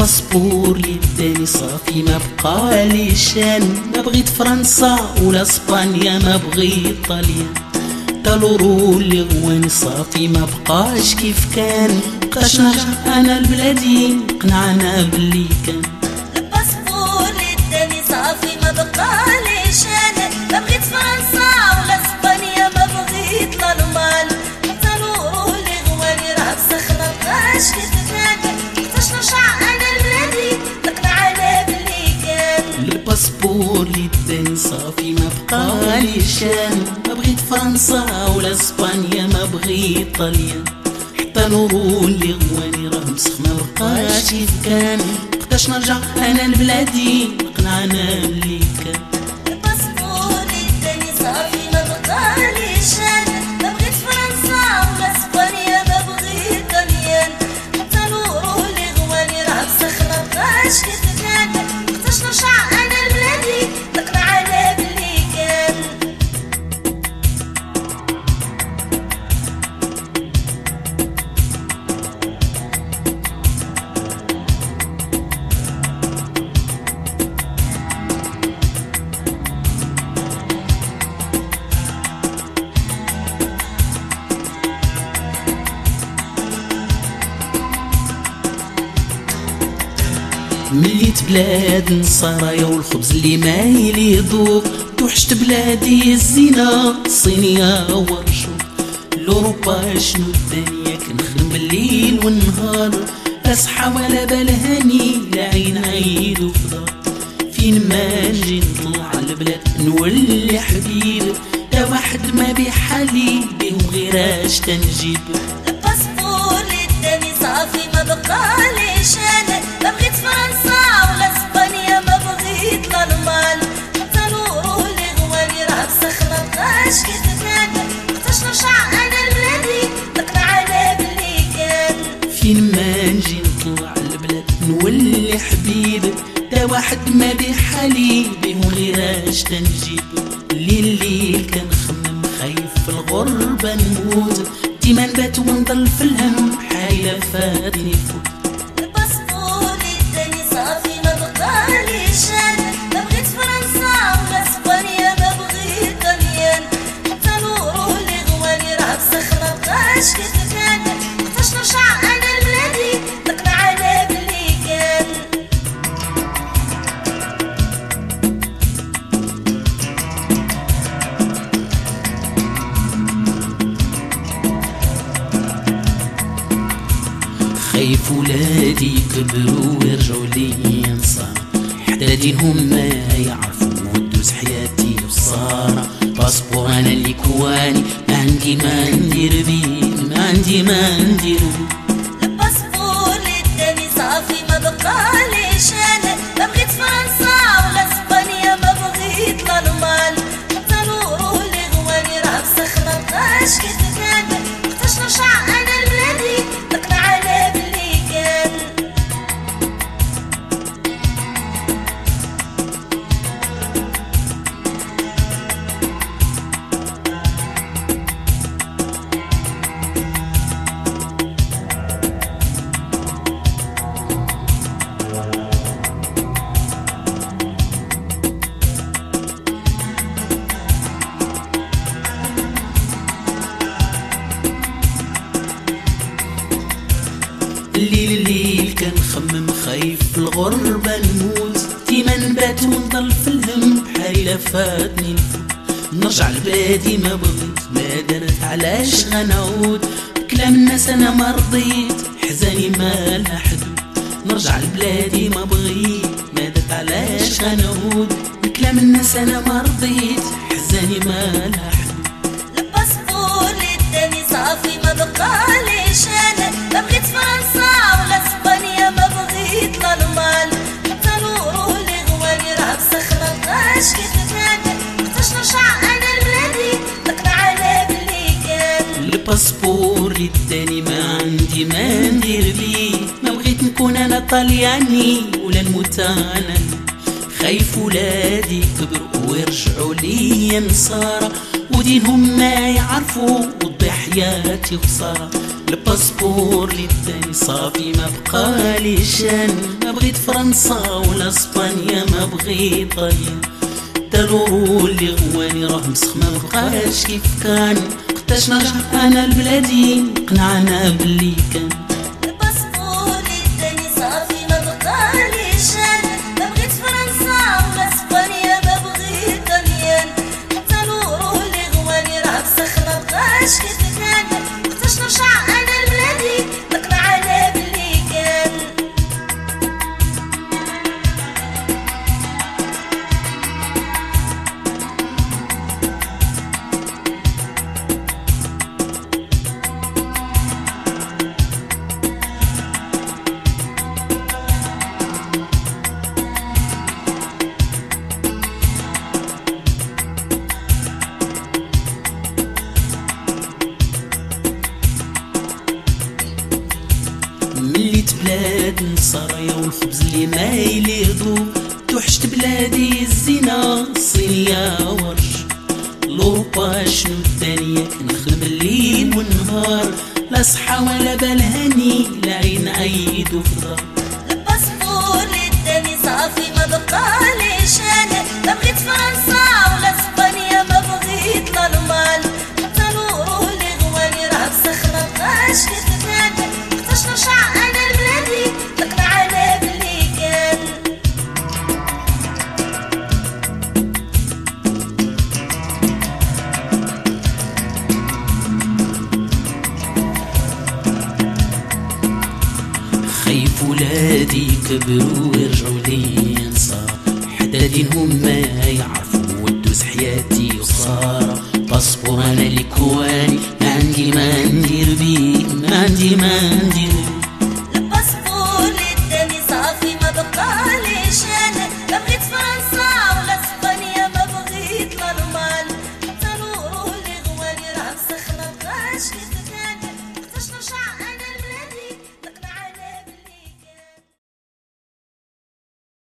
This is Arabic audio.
الباسبور يداني صافي ما بقى لي شان، ما بغيت فرنسا ولا اسبانيا ما بغيت طاليان، تالورو اللي غواني صافي ما بقاش كيف كان، بقاش نرجع انا لبلادي قنعنا باللي كان. الباسبور يداني صافي ما بقى لي شان، ما بغيت فرنسا ولا اسبانيا ما بغيت الالمان، تالورو اللي غواني راه بسخ ما بقاش كيف كان، بقاش نرجع انا لبلادي قنعنا باللي كان. الباسبور يداني صافي ما بقى لي شان، ما بغيت فرنسا ولا اسبانيا ما بغيت طاليان، حتى نورو اللي غواني راه مسخ ما بقاش كيف كان، بقاش نرجع انا لبلادي قنعنا اللي كان. الباسبور يداني صافي ما بقى لي شان، ما بغيت فرنسا ولا اسبانيا ما بغيت طاليان، حتى نورو اللي غواني راه مسخ ما بقاش كيف كان، بقاش نرجع انا لبلادي قنعنا باللي كان. مليت بلاد نصارايا والخبز اللي ما يذوق، توحشت بلادي الزينة الصينية ورشوق، لأوروبا شنو الدنيا كنخدم بالليل والنهار، لا صحة ولا بال هاني لا عين عيد وفضار، فين ما نجي نطلع البلاد نولي حبيب، لا واحد ما بحالي بهم غير اش تنجيب. الباسبور يداني صافي ما بقى لي شان، ما بغيت فرنسا ولا اسبانيا ما بغيت الالمان، حتى نورو اللي غواني راه بسخ ما بقاش كيف كان، بقاش نرجع انا لبلادي قنعنا باللي كان. فين ما نجي نطلع البلاد نولي حبيب، تا واحد ما بحالي بهم غير اش تنجيب، الليل كنخمم خايف في الغربة نموت، ديما نبات ونضل في الهم حايلة فاتني فوت. الباسبور يداني صافي ما بقى لي شان، ما بغيت فرنسا ولا اسبانيا ما بغيت طاليان، حتى نورو اللي غواني راه بسخ ما بقاش كيف كان، بقاش نرجع انا لبلادي قنعنا باللي كان. خايف ولادي يكبروا ويرجعوا لي نصار، حتى دينهم ما يعرفوا ودوز حياتي وصارة، باسبور انا اللي كواني ما عندي ما ندير بيه، ما عندي ما ندير بيه. الباسبور يداني صافي ما بقى لي شان، ما بغيت فرنسا ولا اسبانيا ما بغيت الالمان، حتى نورو اللي غواني راه بسخ ما بقاش كيف كان، بقاش نرجع انا لبلادي قنعنا باللي كان. الليل كنخمم خايف في الغربة نموت، ديما نبات ونضل في الهم بحالي لا فاتني الفوت، نرجع لبلادي ما بغيت ما درت علاش غنعود، بكلام الناس انا ما رضيت حزاني ما لها حدود، نرجع لبلادي ما بغيت ما درت علاش غنعود، بكلام الناس انا ما رضيت حزاني ما لها حدود. الباسبور يداني صافي ما بقى لي شان، ما بغيت فرنسا ولا اسبانيا ما بغيت الالمان، حتى نورو اللي غواني راه بسخ ما بقاش كيف كان، بقاش نرجع انا لبلادي قنعنا باللي كان. الباسبور يداني ما عندي ما ندير بيه، ما بغيت نكون انا طلياني ولا نموت انا، خايف ولادي يكبروا ويرجعوا لي نصارى، ودينهم ما يعرفوا وتضيع حياتي خسارة، الباسبور اللي اداني صافي ما بقى لي شان، ما بغيت فرنسا ولا اسبانيا ما بغيت طاليان، تا لورو اللي غواني راه مسخ ما بقاش كيف كان، قداش نرجع انا لبلادي قنعنا باللي كان. الباسبور اللي اداني صافي ما بقى لي شان، ما بغيت فرنسا ولا اسبانيا ما بغيت طاليان، حتى لورو اللي غواني راه مسخ ما بقاش كيف كان، قداش نرجع انا لبلادي قنعنا باللي كان. مليت بلاد النصارية والخبز اللي ما يليضوك، توحشت بلادي الزينة الصينية ورش، لوروبا شنو الدنيا كنخدم الليل والنهار، لا صحة ولا بال هاني لا عين عيد وفضار. الباسبور اللي اداني صافي ما بقى لي شان، ما بغيت فرنسا ولا اسبانيا ما بغيت الالمان، حتى لورو اللي غواني راه مسخ ما بقاش كيف كان، قداش نرجع انا لبلادي قنعنا باللي كان. خايف ولادي كبروا ويرجعوا لي نصار، حدا دينهم ما يعرفوا ودوز حياتي وصار، باسبور انا لكواني ما عندي ما ندير بيه، ما عندي ما ندير